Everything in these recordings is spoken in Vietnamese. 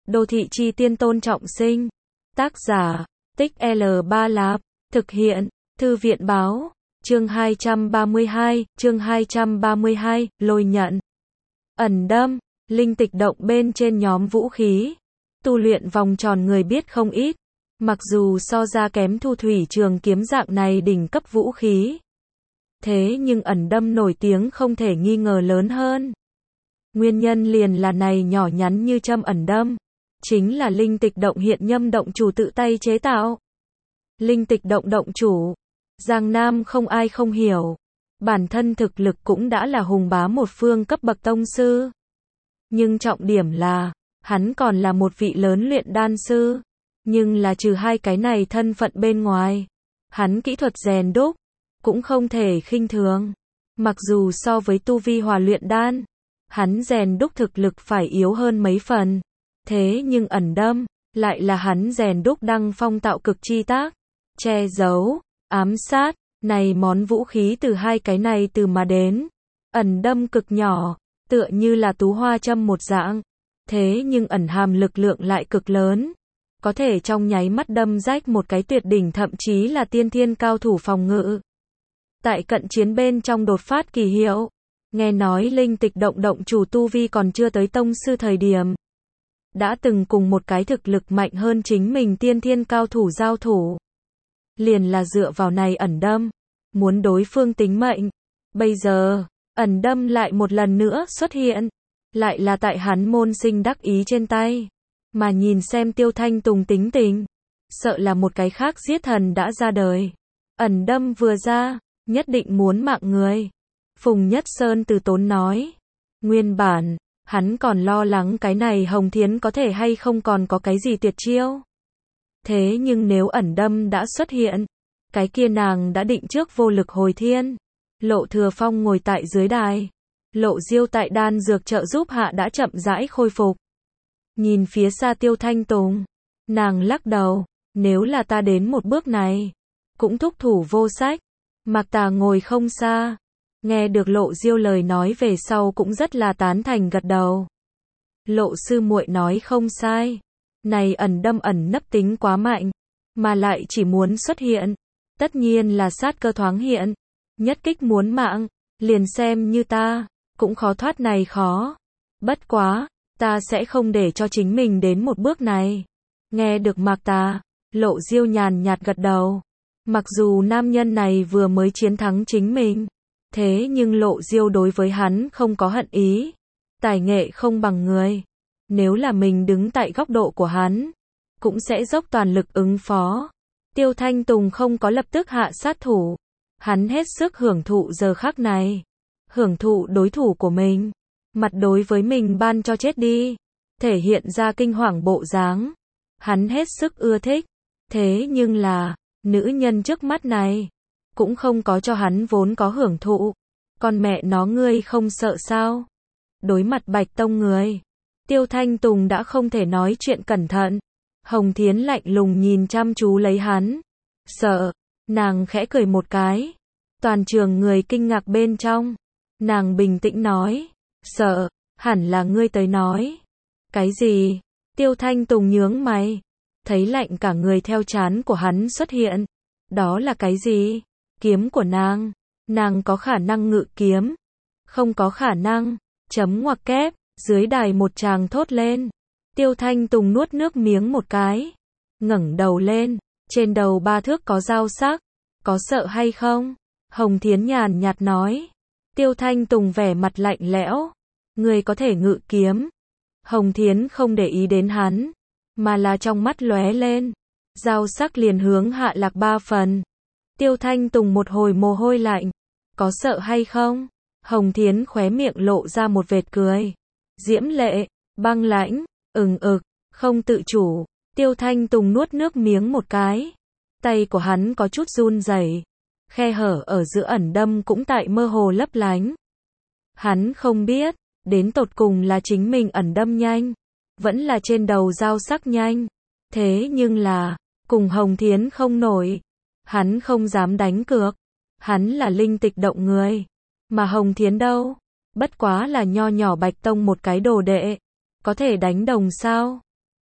Đô thị chi tiên Tôn Trọng Sinh. Tác giả, Tích L3 Lạp. Thực hiện, Thư viện báo. Chương 232, Lôi nhận. Ẩn đâm, linh tịch động bên trên nhóm vũ khí. Tu luyện vòng tròn người biết không ít. Mặc dù so ra kém thu thủy trường kiếm dạng này đỉnh cấp vũ khí. Thế nhưng ẩn đâm nổi tiếng không thể nghi ngờ lớn hơn. Nguyên nhân liền là này nhỏ nhắn như châm ẩn đâm. Chính là linh tịch động hiện nhâm động chủ tự tay chế tạo. Linh tịch động động chủ. Giang Nam không ai không hiểu. Bản thân thực lực cũng đã là hùng bá một phương cấp bậc tông sư. Nhưng trọng điểm là, hắn còn là một vị lớn luyện đan sư. Nhưng là trừ hai cái này thân phận bên ngoài. Hắn kỹ thuật rèn đúc, cũng không thể khinh thường. Mặc dù so với tu vi hòa luyện đan, hắn rèn đúc thực lực phải yếu hơn mấy phần. Thế nhưng ẩn đâm, lại là hắn rèn đúc đăng phong tạo cực chi tác. Che giấu, ám sát, này món vũ khí từ hai cái này từ mà đến. Ẩn đâm cực nhỏ, tựa như là tú hoa châm một dạng. Thế nhưng ẩn hàm lực lượng lại cực lớn. Có thể trong nháy mắt đâm rách một cái tuyệt đỉnh thậm chí là tiên thiên cao thủ phòng ngự. Tại cận chiến bên trong đột phát kỳ hiệu. Nghe nói linh tịch động động chủ tu vi còn chưa tới tông sư thời điểm. Đã từng cùng một cái thực lực mạnh hơn chính mình tiên thiên cao thủ giao thủ. Liền là dựa vào này ẩn đâm. Muốn đối phương tính mệnh. Bây giờ, ẩn đâm lại một lần nữa xuất hiện. Lại là tại hắn môn sinh đắc ý trên tay. Mà nhìn xem Tiêu Thanh Tùng tính tình. Sợ là một cái khác giết thần đã ra đời. Ẩn đâm vừa ra, nhất định muốn mạng người. Phùng Nhất Sơn từ tốn nói. Nguyên bản, hắn còn lo lắng cái này Hồng Thiến có thể hay không còn có cái gì tuyệt chiêu. Thế nhưng nếu ẩn đâm đã xuất hiện, cái kia nàng đã định trước vô lực hồi thiên. Lộ Thừa Phong ngồi tại dưới đài. Lộ Diêu tại đan dược trợ giúp hạ đã chậm rãi khôi phục. Nhìn phía xa Tiêu Thanh Tùng. Nàng lắc đầu. Nếu là ta đến một bước này, cũng thúc thủ vô sách. Mạc Tà ngồi không xa. Nghe được Lộ Diêu lời nói về sau cũng rất là tán thành gật đầu. Lộ sư muội nói không sai. Này ẩn đâm ẩn nấp tính quá mạnh. Mà lại chỉ muốn xuất hiện. Tất nhiên là sát cơ thoáng hiện. Nhất kích muốn mạng. Liền xem như ta. Cũng khó thoát này khó. Bất quá. Ta sẽ không để cho chính mình đến một bước này. Nghe được Mạc Tà. Lộ Diêu nhàn nhạt gật đầu. Mặc dù nam nhân này vừa mới chiến thắng chính mình. Thế nhưng Lộ Diêu đối với hắn không có hận ý. Tài nghệ không bằng người. Nếu là mình đứng tại góc độ của hắn, cũng sẽ dốc toàn lực ứng phó. Tiêu Thanh Tùng không có lập tức hạ sát thủ. Hắn hết sức hưởng thụ giờ khắc này. Hưởng thụ đối thủ của mình. Mặt đối với mình ban cho chết đi. Thể hiện ra kinh hoàng bộ dáng. Hắn hết sức ưa thích. Thế nhưng là, nữ nhân trước mắt này, cũng không có cho hắn vốn có hưởng thụ. Con mẹ nó ngươi không sợ sao? Đối mặt Bạch Tông người. Tiêu Thanh Tùng đã không thể nói chuyện cẩn thận. Hồng Thiến lạnh lùng nhìn chăm chú lấy hắn. Sợ. Nàng khẽ cười một cái. Toàn trường người kinh ngạc bên trong. Nàng bình tĩnh nói. Sợ. Hẳn là ngươi tới nói. Cái gì? Tiêu Thanh Tùng nhướng mày. Thấy lạnh cả người theo trán của hắn xuất hiện. Đó là cái gì? Kiếm của nàng. Nàng có khả năng ngự kiếm. Không có khả năng. Chấm ngoặc kép. Dưới đài một tràng thốt lên. Tiêu Thanh Tùng nuốt nước miếng một cái. Ngẩng đầu lên. Trên đầu 3 thước có dao sắc. Có sợ hay không? Hồng Thiến nhàn nhạt nói. Tiêu Thanh Tùng vẻ mặt lạnh lẽo. Người có thể ngự kiếm. Hồng Thiến không để ý đến hắn. Mà là trong mắt lóe lên. Dao sắc liền hướng hạ lạc 3 phần. Tiêu Thanh Tùng một hồi mồ hôi lạnh. Có sợ hay không? Hồng Thiến khóe miệng lộ ra một vệt cười. Diễm lệ, băng lãnh, không tự chủ. Tiêu Thanh Tùng nuốt nước miếng một cái. Tay của hắn có chút run rẩy. Khe hở ở giữa ẩn đâm cũng tại mơ hồ lấp lánh. Hắn không biết, đến tột cùng là chính mình ẩn đâm nhanh. Vẫn là trên đầu dao sắc nhanh. Thế nhưng là, cùng Hồng Thiến không nổi. Hắn không dám đánh cược. Hắn là linh tịch động người. Mà Hồng Thiến đâu? Bất quá là nho nhỏ Bạch Tông một cái đồ đệ. Có thể đánh đồng sao?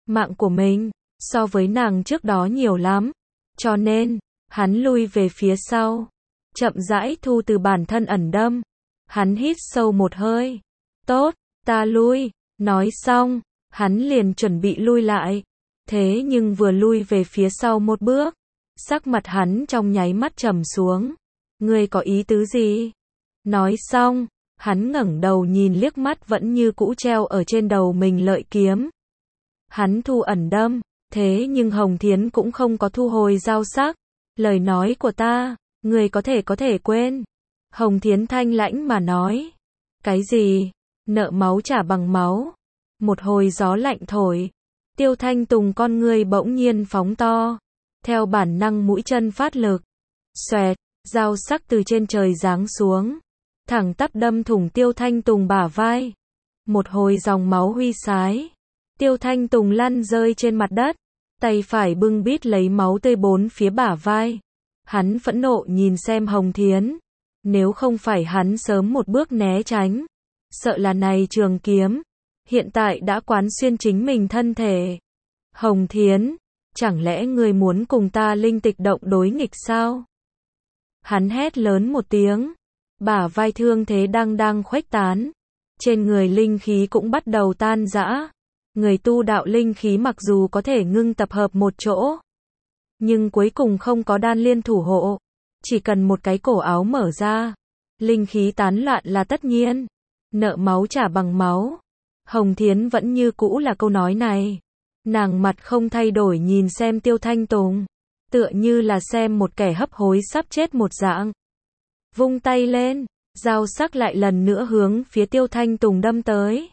mạng của mình, so với nàng trước đó nhiều lắm. Cho nên, hắn lui về phía sau, chậm rãi thu từ bản thân ẩn đâm. Hắn hít sâu một hơi. Tốt, ta lui. Nói xong, hắn liền chuẩn bị lui lại. Thế nhưng vừa lui về phía sau một bước, sắc mặt hắn trong nháy mắt trầm xuống. Ngươi có ý tứ gì? Nói xong, hắn ngẩng đầu nhìn liếc mắt vẫn như cũ treo ở trên đầu mình lợi kiếm. Hắn thu ẩn đâm, thế nhưng Hồng Thiến cũng không có thu hồi dao sắc. Lời nói của ta, ngươi có thể quên. Hồng Thiến thanh lãnh mà nói. Cái gì? Nợ máu trả bằng máu. Một hồi gió lạnh thổi. Tiêu Thanh Tùng con ngươi bỗng nhiên phóng to. Theo bản năng mũi chân phát lực. Xoẹt, dao sắc từ trên trời giáng xuống. Thẳng tắp đâm thủng Tiêu Thanh Tùng bả vai. Một hồi dòng máu huy sái. Tiêu Thanh Tùng lăn rơi trên mặt đất. Tay phải bưng bít lấy máu tươi bốn phía bả vai. Hắn phẫn nộ nhìn xem Hồng Thiến. Nếu không phải hắn sớm một bước né tránh, sợ là này trường kiếm hiện tại đã quán xuyên chính mình thân thể. Hồng Thiến, chẳng lẽ ngươi muốn cùng ta linh tịch động đối nghịch sao? Hắn hét lớn một tiếng, bả vai thương thế đang khuếch tán, trên người linh khí cũng bắt đầu tan rã. Người tu đạo linh khí mặc dù có thể ngưng tập hợp một chỗ, nhưng cuối cùng không có đan liên thủ hộ, chỉ cần một cái cổ áo mở ra, linh khí tán loạn là tất nhiên. Nợ máu trả bằng máu. Hồng Thiến vẫn như cũ là câu nói này. Nàng mặt không thay đổi nhìn xem Tiêu Thanh Tùng, tựa như là xem một kẻ hấp hối sắp chết một dạng. Vung tay lên, dao sắc lại lần nữa hướng phía Tiêu Thanh Tùng đâm tới.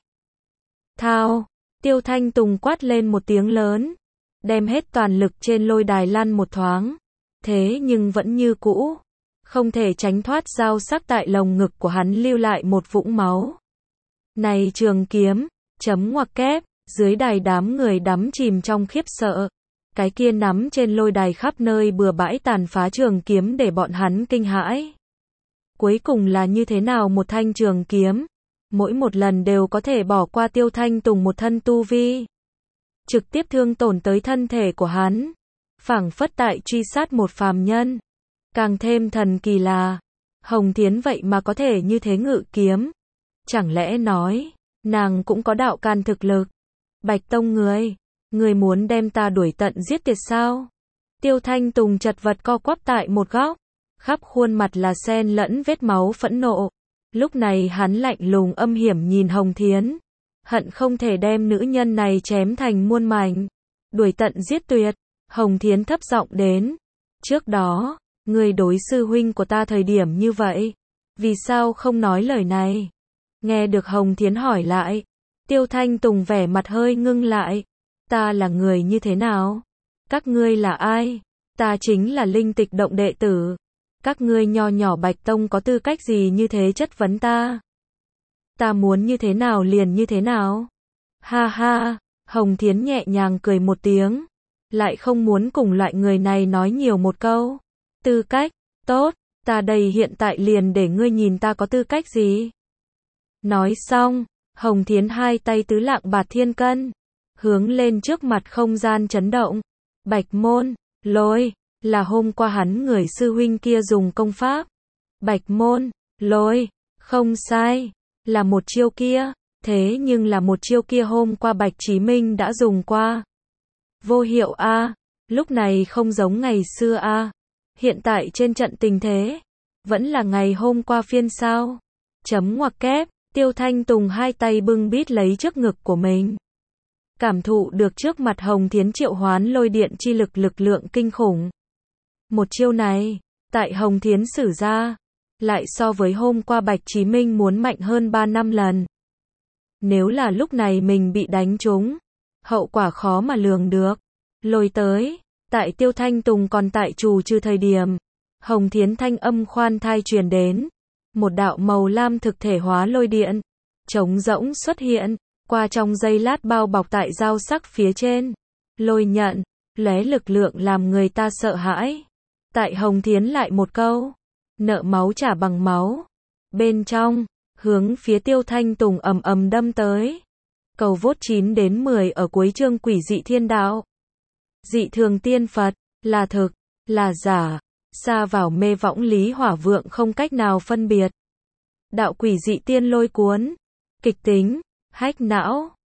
Thao, Tiêu Thanh Tùng quát lên một tiếng lớn, đem hết toàn lực trên lôi đài lăn một thoáng. Thế nhưng vẫn như cũ, không thể tránh thoát dao sắc tại lồng ngực của hắn lưu lại một vũng máu. Này trường kiếm, chấm ngoặc kép, dưới đài đám người đắm chìm trong khiếp sợ. Cái kia nắm trên lôi đài khắp nơi bừa bãi tàn phá trường kiếm để bọn hắn kinh hãi. Cuối cùng là như thế nào một thanh trường kiếm, mỗi một lần đều có thể bỏ qua Tiêu Thanh Tùng một thân tu vi, trực tiếp thương tổn tới thân thể của hắn, phảng phất tại truy sát một phàm nhân. Càng thêm thần kỳ là, Hồng Thiến vậy mà có thể như thế ngự kiếm. Chẳng lẽ nói, nàng cũng có đạo can thực lực? Bạch Tông người muốn đem ta đuổi tận giết tiệt sao? Tiêu Thanh Tùng chật vật co quắp tại một góc, khắp khuôn mặt là xen lẫn vết máu phẫn nộ. Lúc này hắn lạnh lùng âm hiểm nhìn Hồng Thiến, hận không thể đem nữ nhân này chém thành muôn mảnh, đuổi tận giết tuyệt. Hồng Thiến thấp giọng đến, trước đó, ngươi đối sư huynh của ta thời điểm như vậy, vì sao không nói lời này? Nghe được Hồng Thiến hỏi lại, Tiêu Thanh Tùng vẻ mặt hơi ngưng lại. Ta là người như thế nào? Các ngươi là ai? Ta chính là linh tịch động đệ tử. Các ngươi nho nhỏ Bạch Tông có tư cách gì như thế chất vấn ta? Ta muốn như thế nào liền như thế nào? Ha ha, Hồng Thiến nhẹ nhàng cười một tiếng, lại không muốn cùng loại người này nói nhiều một câu. Tư cách, tốt, ta đây hiện tại liền để ngươi nhìn ta có tư cách gì. Nói xong, Hồng Thiến hai tay tứ lạng bạt thiên cân, hướng lên trước mặt không gian chấn động. Bạch môn, lôi, là hôm qua hắn người sư huynh kia dùng công pháp. Bạch môn, lôi, không sai, là một chiêu kia, thế nhưng là một chiêu kia hôm qua Bạch Chí Minh đã dùng qua. Vô hiệu a, lúc này không giống ngày xưa a. Hiện tại trên trận tình thế, vẫn là ngày hôm qua phiên sao? Chấm ngoặc kép, Tiêu Thanh Tùng hai tay bưng bít lấy trước ngực của mình. Cảm thụ được trước mặt Hồng Thiến triệu hoán lôi điện chi lực lượng kinh khủng. Một chiêu này, tại Hồng Thiến sử ra, lại so với hôm qua Bạch Chí Minh muốn mạnh hơn 3 năm lần. Nếu là lúc này mình bị đánh trúng, hậu quả khó mà lường được. Lôi tới, tại Tiêu Thanh Tùng còn tại trù trừ thời điểm, Hồng Thiến thanh âm khoan thai truyền đến. Một đạo màu lam thực thể hóa lôi điện, trống rỗng xuất hiện, qua trong giây lát bao bọc tại dao sắc phía trên. Lôi nhận, lóe lực lượng làm người ta sợ hãi. Tại Hồng Thiến lại một câu, nợ máu trả bằng máu. Bên trong, hướng phía Tiêu Thanh Tùng ầm ầm đâm tới. Cầu vote 9 đến 10 ở cuối chương Quỷ dị thiên đạo. Dị thường tiên Phật, là thực, là giả, sa vào mê võng Lý Hỏa Vượng không cách nào phân biệt. Đạo quỷ dị tiên lôi cuốn, kịch tính, hack não.